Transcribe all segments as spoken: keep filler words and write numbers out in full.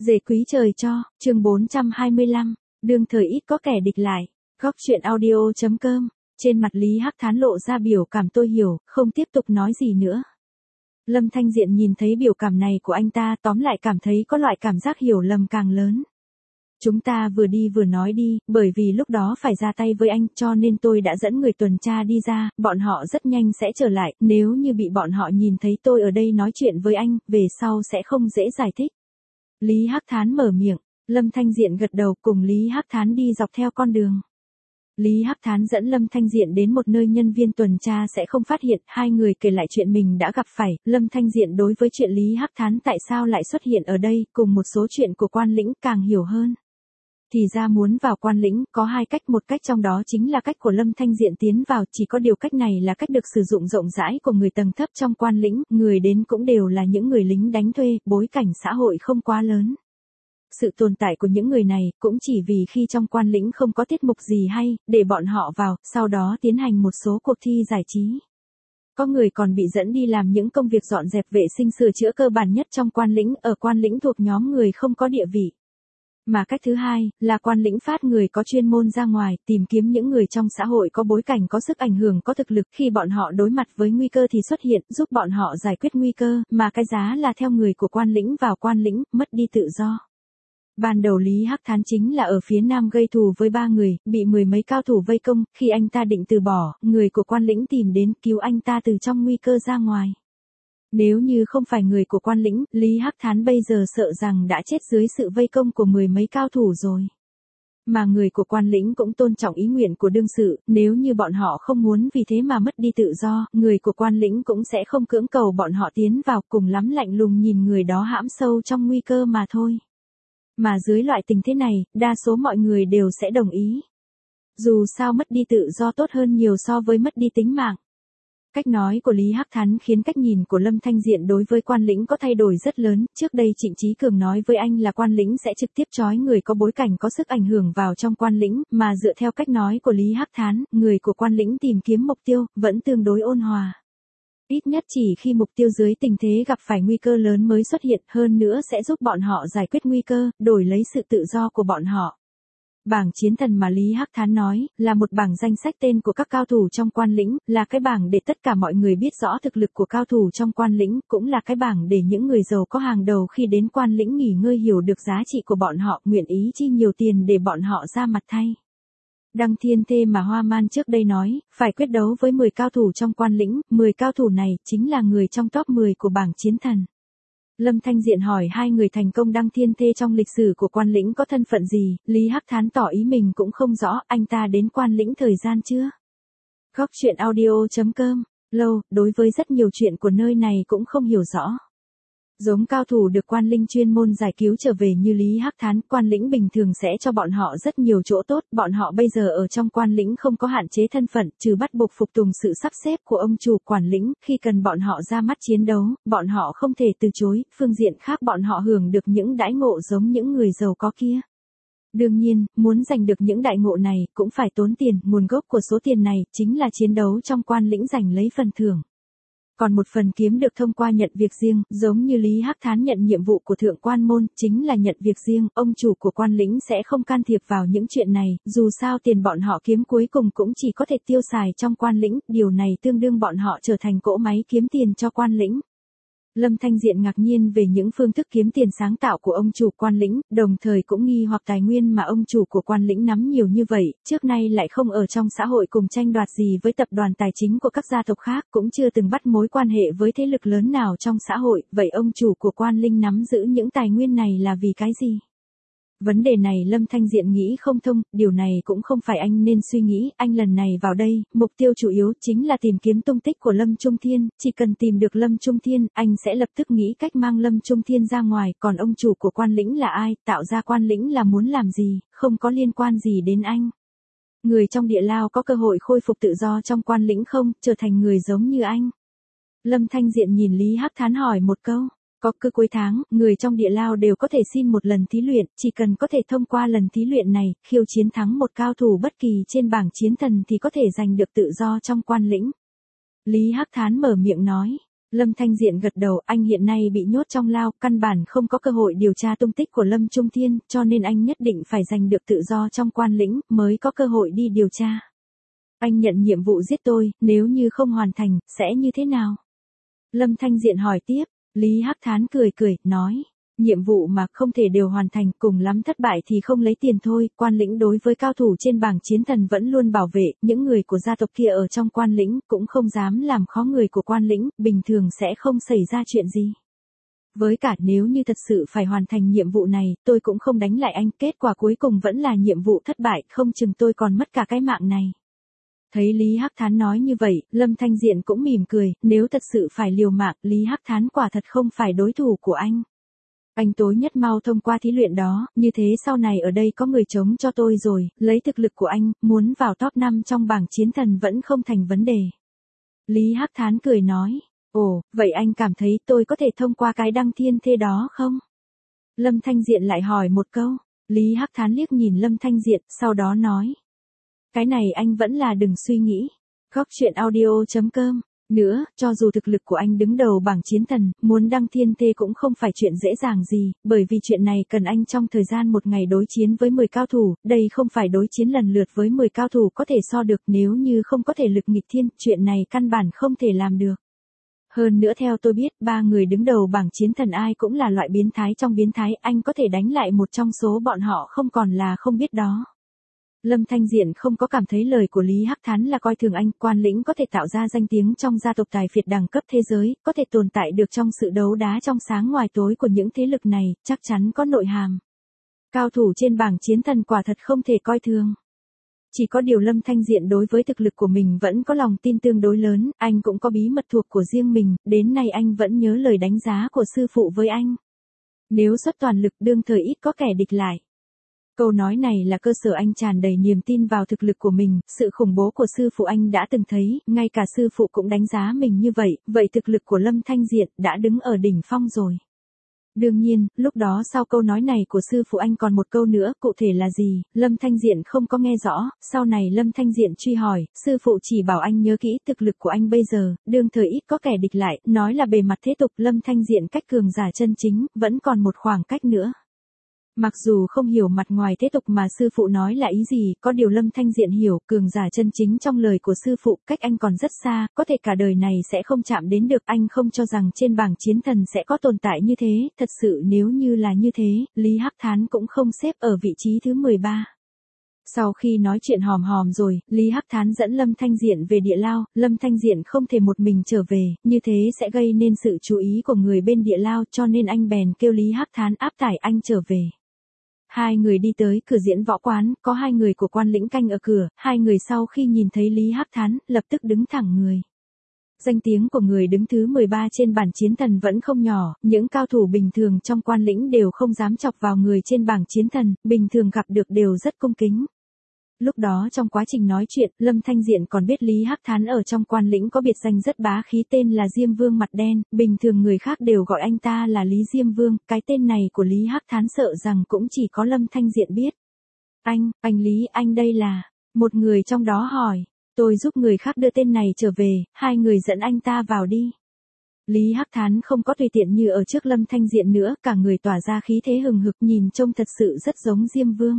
Dề quý trời cho, chương bốn trăm hai mươi lăm, đương thời ít có kẻ địch lại, góc chuyện audio.com, trên mặt Lý Hắc Thán lộ ra biểu cảm tôi hiểu, không tiếp tục nói gì nữa. Lâm Thanh Diện nhìn thấy biểu cảm này của anh ta tóm lại cảm thấy có loại cảm giác hiểu lầm càng lớn. Chúng ta vừa đi vừa nói đi, bởi vì lúc đó phải ra tay với anh cho nên tôi đã dẫn người tuần tra đi ra, bọn họ rất nhanh sẽ trở lại, nếu như bị bọn họ nhìn thấy tôi ở đây nói chuyện với anh, về sau sẽ không dễ giải thích. Lý Hắc Thán mở miệng, Lâm Thanh Diện gật đầu cùng Lý Hắc Thán đi dọc theo con đường. Lý Hắc Thán dẫn Lâm Thanh Diện đến một nơi nhân viên tuần tra sẽ không phát hiện, hai người kể lại chuyện mình đã gặp phải, Lâm Thanh Diện đối với chuyện Lý Hắc Thán tại sao lại xuất hiện ở đây, cùng một số chuyện của quan lĩnh càng hiểu hơn. Thì ra muốn vào quan lĩnh, có hai cách, một cách trong đó chính là cách của Lâm Thanh Diện tiến vào, chỉ có điều cách này là cách được sử dụng rộng rãi của người tầng thấp trong quan lĩnh, người đến cũng đều là những người lính đánh thuê, bối cảnh xã hội không quá lớn. Sự tồn tại của những người này cũng chỉ vì khi trong quan lĩnh không có tiết mục gì hay, để bọn họ vào, sau đó tiến hành một số cuộc thi giải trí. Có người còn bị dẫn đi làm những công việc dọn dẹp vệ sinh sửa chữa cơ bản nhất trong quan lĩnh, ở quan lĩnh thuộc nhóm người không có địa vị. Mà cách thứ hai, là quan lĩnh phát người có chuyên môn ra ngoài, tìm kiếm những người trong xã hội có bối cảnh có sức ảnh hưởng có thực lực, khi bọn họ đối mặt với nguy cơ thì xuất hiện, giúp bọn họ giải quyết nguy cơ, mà cái giá là theo người của quan lĩnh vào quan lĩnh, mất đi tự do. Ban đầu Lý Hắc Thán chính là ở phía nam gây thù với ba người, bị mười mấy cao thủ vây công, khi anh ta định từ bỏ, người của quan lĩnh tìm đến cứu anh ta từ trong nguy cơ ra ngoài. Nếu như không phải người của quan lĩnh, Lý Hắc Thán bây giờ sợ rằng đã chết dưới sự vây công của mười mấy cao thủ rồi. Mà người của quan lĩnh cũng tôn trọng ý nguyện của đương sự, nếu như bọn họ không muốn vì thế mà mất đi tự do, người của quan lĩnh cũng sẽ không cưỡng cầu bọn họ tiến vào, cùng lắm lạnh lùng nhìn người đó hãm sâu trong nguy cơ mà thôi. Mà dưới loại tình thế này, đa số mọi người đều sẽ đồng ý. Dù sao mất đi tự do tốt hơn nhiều so với mất đi tính mạng. Cách nói của Lý Hắc Thán khiến cách nhìn của Lâm Thanh Diện đối với quan lĩnh có thay đổi rất lớn, trước đây Trịnh Chí Cường nói với anh là quan lĩnh sẽ trực tiếp trói người có bối cảnh có sức ảnh hưởng vào trong quan lĩnh, mà dựa theo cách nói của Lý Hắc Thán, người của quan lĩnh tìm kiếm mục tiêu, vẫn tương đối ôn hòa. Ít nhất chỉ khi mục tiêu dưới tình thế gặp phải nguy cơ lớn mới xuất hiện, hơn nữa sẽ giúp bọn họ giải quyết nguy cơ, đổi lấy sự tự do của bọn họ. Bảng chiến thần mà Lý Hắc Thán nói, là một bảng danh sách tên của các cao thủ trong quan lĩnh, là cái bảng để tất cả mọi người biết rõ thực lực của cao thủ trong quan lĩnh, cũng là cái bảng để những người giàu có hàng đầu khi đến quan lĩnh nghỉ ngơi hiểu được giá trị của bọn họ, nguyện ý chi nhiều tiền để bọn họ ra mặt thay. Đăng Thiên Thê mà Hoa Man trước đây nói, phải quyết đấu với mười cao thủ trong quan lĩnh, mười cao thủ này chính là người trong top mười của bảng chiến thần. Lâm Thanh Diện hỏi hai người thành công Đăng Thiên Thê trong lịch sử của quan lĩnh có thân phận gì, Lý Hắc Thán tỏ ý mình cũng không rõ, anh ta đến quan lĩnh thời gian chưa? Góc chuyện audio.com, lâu, đối với rất nhiều chuyện của nơi này cũng không hiểu rõ. Giống cao thủ được quan lĩnh chuyên môn giải cứu trở về như Lý Hắc Thán, quan lĩnh bình thường sẽ cho bọn họ rất nhiều chỗ tốt, bọn họ bây giờ ở trong quan lĩnh không có hạn chế thân phận, trừ bắt buộc phục tùng sự sắp xếp của ông chủ quản lĩnh, khi cần bọn họ ra mắt chiến đấu, bọn họ không thể từ chối, phương diện khác bọn họ hưởng được những đãi ngộ giống những người giàu có kia. Đương nhiên, muốn giành được những đại ngộ này, cũng phải tốn tiền, nguồn gốc của số tiền này, chính là chiến đấu trong quan lĩnh giành lấy phần thưởng. Còn một phần kiếm được thông qua nhận việc riêng, giống như Lý Hắc Thán nhận nhiệm vụ của thượng quan môn, chính là nhận việc riêng, ông chủ của quan lĩnh sẽ không can thiệp vào những chuyện này, dù sao tiền bọn họ kiếm cuối cùng cũng chỉ có thể tiêu xài trong quan lĩnh, điều này tương đương bọn họ trở thành cỗ máy kiếm tiền cho quan lĩnh. Lâm Thanh Diện ngạc nhiên về những phương thức kiếm tiền sáng tạo của ông chủ quan lĩnh, đồng thời cũng nghi hoặc tài nguyên mà ông chủ của quan lĩnh nắm nhiều như vậy, trước nay lại không ở trong xã hội cùng tranh đoạt gì với tập đoàn tài chính của các gia tộc khác, cũng chưa từng bắt mối quan hệ với thế lực lớn nào trong xã hội, vậy ông chủ của quan lĩnh nắm giữ những tài nguyên này là vì cái gì? Vấn đề này Lâm Thanh Diện nghĩ không thông, điều này cũng không phải anh nên suy nghĩ, anh lần này vào đây, mục tiêu chủ yếu chính là tìm kiếm tung tích của Lâm Trung Thiên, chỉ cần tìm được Lâm Trung Thiên, anh sẽ lập tức nghĩ cách mang Lâm Trung Thiên ra ngoài, còn ông chủ của quan lĩnh là ai, tạo ra quan lĩnh là muốn làm gì, không có liên quan gì đến anh. Người trong địa lao có cơ hội khôi phục tự do trong quan lĩnh không, trở thành người giống như anh. Lâm Thanh Diện nhìn Lý Hắc Thán hỏi một câu. Có, cứ cuối tháng, người trong địa lao đều có thể xin một lần thí luyện, chỉ cần có thể thông qua lần thí luyện này, khiêu chiến thắng một cao thủ bất kỳ trên bảng chiến thần thì có thể giành được tự do trong quan lĩnh. Lý Hắc Thán mở miệng nói, Lâm Thanh Diện gật đầu, anh hiện nay bị nhốt trong lao, căn bản không có cơ hội điều tra tung tích của Lâm Trung Thiên, cho nên anh nhất định phải giành được tự do trong quan lĩnh, mới có cơ hội đi điều tra. Anh nhận nhiệm vụ giết tôi, nếu như không hoàn thành, sẽ như thế nào? Lâm Thanh Diện hỏi tiếp, Lý Hắc Thán cười cười, nói. Nhiệm vụ mà không thể đều hoàn thành, cùng lắm thất bại thì không lấy tiền thôi, quan lĩnh đối với cao thủ trên bảng chiến thần vẫn luôn bảo vệ, những người của gia tộc kia ở trong quan lĩnh cũng không dám làm khó người của quan lĩnh, bình thường sẽ không xảy ra chuyện gì. Với cả nếu như thật sự phải hoàn thành nhiệm vụ này, tôi cũng không đánh lại anh, kết quả cuối cùng vẫn là nhiệm vụ thất bại, không chừng tôi còn mất cả cái mạng này. Thấy Lý Hắc Thán nói như vậy, Lâm Thanh Diện cũng mỉm cười, nếu thật sự phải liều mạng, Lý Hắc Thán quả thật không phải đối thủ của anh. Anh tối nhất mau thông qua thí luyện đó, như thế sau này ở đây có người chống cho tôi rồi, lấy thực lực của anh, muốn vào top năm trong bảng chiến thần vẫn không thành vấn đề. Lý Hắc Thán cười nói, ồ, vậy anh cảm thấy tôi có thể thông qua cái đăng thiên thê đó không? Lâm Thanh Diện lại hỏi một câu, Lý Hắc Thán liếc nhìn Lâm Thanh Diện, sau đó nói. Cái này anh vẫn là đừng suy nghĩ. Góc truyện audio chấm com. Nữa, cho dù thực lực của anh đứng đầu bảng chiến thần, muốn đăng thiên thê cũng không phải chuyện dễ dàng gì, bởi vì chuyện này cần anh trong thời gian một ngày đối chiến với mười cao thủ, đây không phải đối chiến lần lượt với mười cao thủ có thể so được, nếu như không có thể lực nghịch thiên, chuyện này căn bản không thể làm được. Hơn nữa theo tôi biết, ba người đứng đầu bảng chiến thần ai cũng là loại biến thái trong biến thái, anh có thể đánh lại một trong số bọn họ không còn là không biết đó. Lâm Thanh Diện không có cảm thấy lời của Lý Hắc Thán là coi thường anh, quan lĩnh có thể tạo ra danh tiếng trong gia tộc tài phiệt đẳng cấp thế giới, có thể tồn tại được trong sự đấu đá trong sáng ngoài tối của những thế lực này, chắc chắn có nội hàm. Cao thủ trên bảng chiến thần quả thật không thể coi thường. Chỉ có điều Lâm Thanh Diện đối với thực lực của mình vẫn có lòng tin tương đối lớn, anh cũng có bí mật thuộc của riêng mình, đến nay anh vẫn nhớ lời đánh giá của sư phụ với anh. Nếu xuất toàn lực đương thời ít có kẻ địch lại. Câu nói này là cơ sở anh tràn đầy niềm tin vào thực lực của mình, sự khủng bố của sư phụ anh đã từng thấy, ngay cả sư phụ cũng đánh giá mình như vậy, vậy thực lực của Lâm Thanh Diện đã đứng ở đỉnh phong rồi. Đương nhiên, lúc đó sau câu nói này của sư phụ anh còn một câu nữa, cụ thể là gì, Lâm Thanh Diện không có nghe rõ, sau này Lâm Thanh Diện truy hỏi, sư phụ chỉ bảo anh nhớ kỹ thực lực của anh bây giờ, đương thời ít có kẻ địch lại, nói là bề mặt thế tục Lâm Thanh Diện cách cường giả chân chính, vẫn còn một khoảng cách nữa. Mặc dù không hiểu mặt ngoài thế tục mà sư phụ nói là ý gì, có điều Lâm Thanh Diện hiểu, cường giả chân chính trong lời của sư phụ, cách anh còn rất xa, có thể cả đời này sẽ không chạm đến được, anh không cho rằng trên bảng chiến thần sẽ có tồn tại như thế, thật sự nếu như là như thế, Lý Hắc Thán cũng không xếp ở vị trí thứ mười ba. Sau khi nói chuyện hòm hòm rồi, Lý Hắc Thán dẫn Lâm Thanh Diện về địa lao, Lâm Thanh Diện không thể một mình trở về, như thế sẽ gây nên sự chú ý của người bên địa lao, cho nên anh bèn kêu Lý Hắc Thán áp tải anh trở về. Hai người đi tới cửa diễn võ quán, có hai người của quan lĩnh canh ở cửa, hai người sau khi nhìn thấy Lý Hắc Thán, lập tức đứng thẳng người. Danh tiếng của người đứng thứ mười ba trên bảng chiến thần vẫn không nhỏ, những cao thủ bình thường trong quan lĩnh đều không dám chọc vào người trên bảng chiến thần, bình thường gặp được đều rất cung kính. Lúc đó trong quá trình nói chuyện, Lâm Thanh Diện còn biết Lý Hắc Thán ở trong quan lĩnh có biệt danh rất bá khí tên là Diêm Vương mặt đen, bình thường người khác đều gọi anh ta là Lý Diêm Vương, cái tên này của Lý Hắc Thán sợ rằng cũng chỉ có Lâm Thanh Diện biết. Anh, anh Lý, anh đây là, một người trong đó hỏi, tôi giúp người khác đưa tên này trở về, hai người dẫn anh ta vào đi. Lý Hắc Thán không có tùy tiện như ở trước Lâm Thanh Diện nữa, cả người tỏa ra khí thế hừng hực nhìn trông thật sự rất giống Diêm Vương.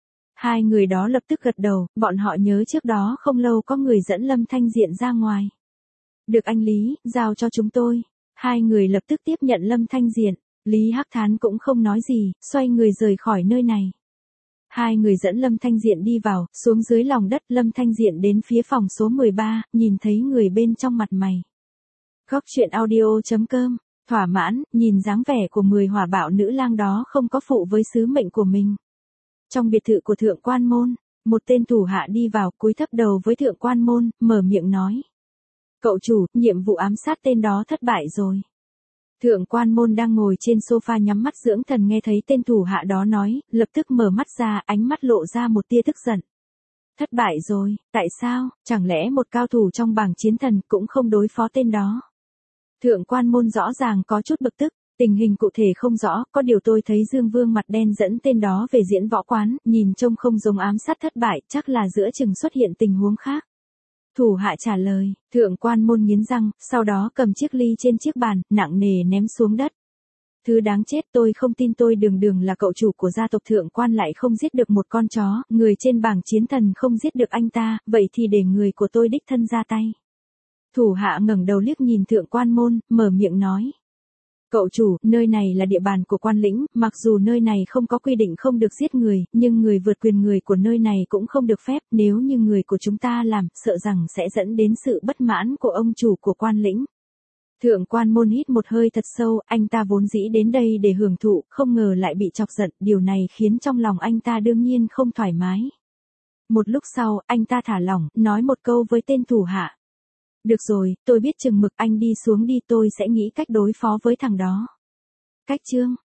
Hai người đó lập tức gật đầu, bọn họ nhớ trước đó không lâu có người dẫn Lâm Thanh Diện ra ngoài. Được anh Lý, giao cho chúng tôi. Hai người lập tức tiếp nhận Lâm Thanh Diện, Lý Hắc Thán cũng không nói gì, xoay người rời khỏi nơi này. Hai người dẫn Lâm Thanh Diện đi vào, xuống dưới lòng đất, Lâm Thanh Diện đến phía phòng số mười ba, nhìn thấy người bên trong mặt mày. Góc truyện audio chấm com, thỏa mãn, nhìn dáng vẻ của mười hỏa bạo nữ lang đó không có phụ với sứ mệnh của mình. Trong biệt thự của Thượng Quan Môn, một tên thủ hạ đi vào cúi thấp đầu với Thượng Quan Môn, mở miệng nói. Cậu chủ, nhiệm vụ ám sát tên đó thất bại rồi. Thượng Quan Môn đang ngồi trên sofa nhắm mắt dưỡng thần nghe thấy tên thủ hạ đó nói, lập tức mở mắt ra, ánh mắt lộ ra một tia tức giận. Thất bại rồi, tại sao, chẳng lẽ một cao thủ trong bảng chiến thần cũng không đối phó tên đó? Thượng Quan Môn rõ ràng có chút bực tức. Tình hình cụ thể không rõ, có điều tôi thấy Dương Vương mặt đen dẫn tên đó về diễn võ quán, nhìn trông không giống ám sát thất bại, chắc là giữa chừng xuất hiện tình huống khác. Thủ hạ trả lời, thượng quan môn nghiến răng, sau đó cầm chiếc ly trên chiếc bàn, nặng nề ném xuống đất. Thứ đáng chết, tôi không tin tôi đường đường là cậu chủ của gia tộc thượng quan lại không giết được một con chó, người trên bảng chiến thần không giết được anh ta, vậy thì để người của tôi đích thân ra tay. Thủ hạ ngẩng đầu liếc nhìn thượng quan môn, mở miệng nói. Cậu chủ, nơi này là địa bàn của quan lĩnh, mặc dù nơi này không có quy định không được giết người, nhưng người vượt quyền người của nơi này cũng không được phép, nếu như người của chúng ta làm, sợ rằng sẽ dẫn đến sự bất mãn của ông chủ của quan lĩnh. Thượng quan môn hít một hơi thật sâu, anh ta vốn dĩ đến đây để hưởng thụ, không ngờ lại bị chọc giận, điều này khiến trong lòng anh ta đương nhiên không thoải mái. Một lúc sau, anh ta thả lỏng, nói một câu với tên thủ hạ. Được rồi, tôi biết chừng mực, anh đi xuống đi, tôi sẽ nghĩ cách đối phó với thằng đó. Cách chương